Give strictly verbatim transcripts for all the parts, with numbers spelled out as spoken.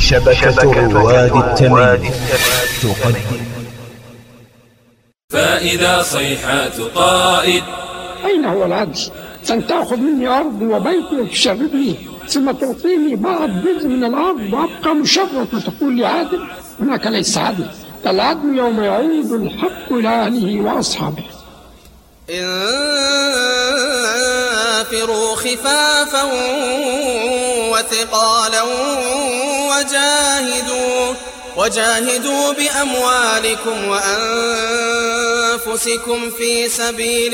شبكة رواد التميم تقدم. فإذا صيحات قائد أين هو العدل؟ أن تأخذ مني أرض وبيتي وتشردني ثم تعطيني بعض جزء من الأرض وأبقى مشرد وتقول لي عادل؟ هناك ليس عدل. العدل يوم يعود الحق إلى أهله وأصحابه. انفروا خفافا وثقالا وجاهدوا وجاهدوا بأموالكم وأنفسكم في سبيل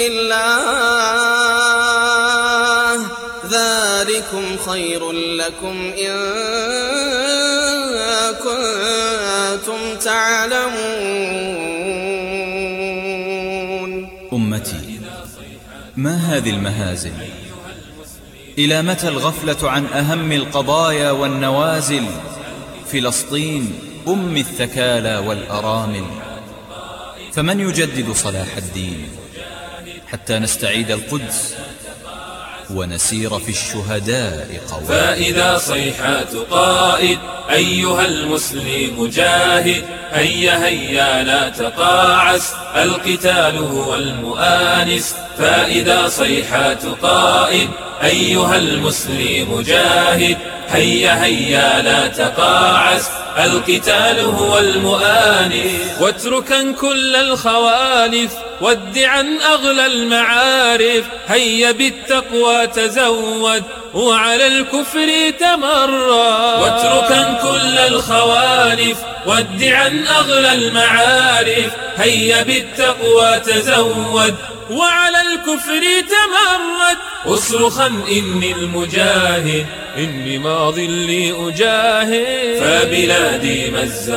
الله ذلكم خير لكم إن كنتم تعلمون. أمتي، ما هذه المهازل؟ إلى متى الغفلة عن أهم القضايا والنوازل؟ فلسطين أم الثكالى والأرامل، فمن يجدد صلاح الدين حتى نستعيد القدس ونسير في الشهداء قوام. فإذا صيحات قائد أيها المسلم جاهد، هيا هيا لا تقاعس، القتال هو المؤانس. فإذا صيحات قائد أيها المسلم جاهد، هيا هيا لا تقاعس، القتال هو المؤانس. واتركا كل الخوالف وادعا أغلى المعارف، هيا بالتقوى تزود وعلى الكفر تمرد. واتركا كل الخوالف وادعا أغلى المعارف، هيا بالتقوى تزود وعلى الكفر تمرد. اصرخا إني المجاهد، إني ماض لي أجاهد. فبلادي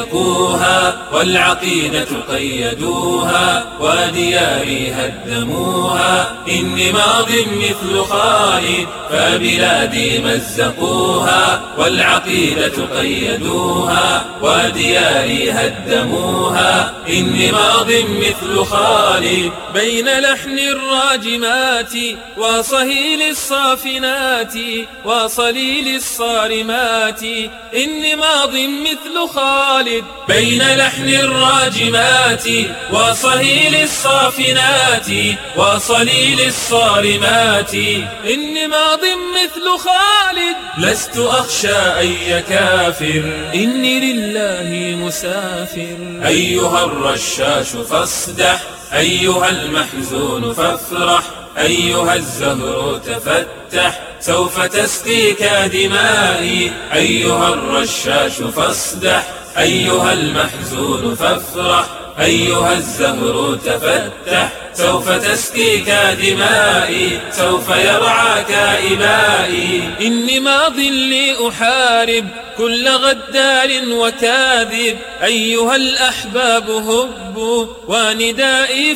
مزقوها والعقيدة قيدوها، ودياري هدموها، إني ماض مثل خالد. فبلادي مزقوها والعقيدة قيدوها، ودياري هدموها، إني ماض مثل خالد. بين لحن الراجمات وصهيل الصافنات وصليل الصارمات، إني ماض مثل خالد. بين لحن الراجمات وصهيل الصافنات وصليل الصارمات، إني ماض مثل خالد. لست أخشى أي كافر، إني لله مسافر. أيها الرشاش فاصدح، أيها المحزون فافرح، أيها الزهر تفتح، سوف تسقيك دمائي. أيها الرشاش فاصدح، أيها المحزون فافرح، أيها الزهر تفتح، سوف تسقيك دمائي، سوف يرعاك إبائي. إني ماض لي أحارب كل غدار وكاذب، أيها الأحباب هبوا وندائي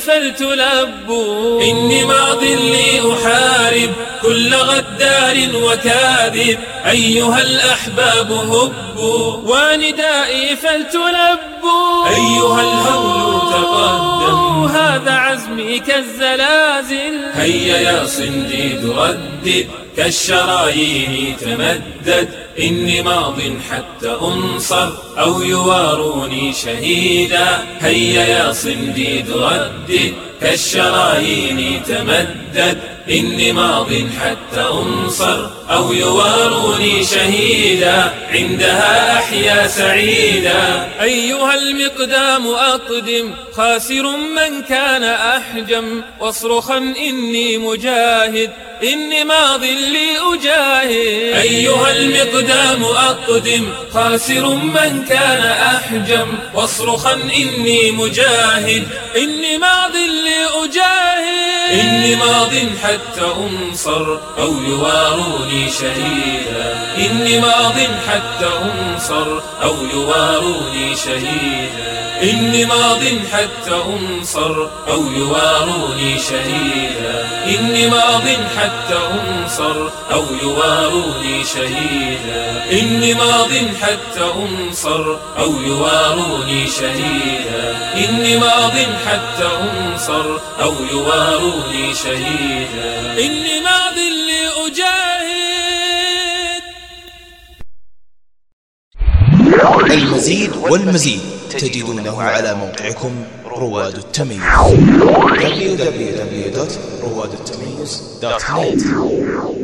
فلتلبوا. إني ماض لي أحارب كل غدار وكاذب، أيها الأحباب هبوا وندائي فلتلبوا. أيها الهول تقدم، هذا عزمي كالزلازل. هيا يا صنديد ردد، كالشرايين تمدد، إني ماض حتى أنصر أو يواروني شهيدا. هيا يا صنديد ردد، كالشرايين تمدد، إني ماض حتى أنصر أو يواروني شهيدا، عندها أحيا سعيدا. أيها المقدام أقدم، خاسر من كان أحجم، واصرخا إني مجاهد، إني ماض لي أجاهد. أيها المقدام أقدم، خاسر من كان أحجم، واصرخا إني مجاهد، إني ماض لي أجاهد. إني ماض حتى أنصر أو يواروني شهيدا، إني ماض حتى أنصر أو يواروني شهيدا. إني ماض حتى أنصر أو يواروني شهيدا، إني ماض حتى أنصر أو يواروني شهيدا. إني ماض حتى أنصر أو يواروني شهيدا، إني ماض حتى أنصر أو يواروني شهيدا. إني ماض لأجاهد. المزيد والمزيد تجدونه على موقعكم رواد التميز دبليو دبليو دبليو دوت رواد التميز دوت نت.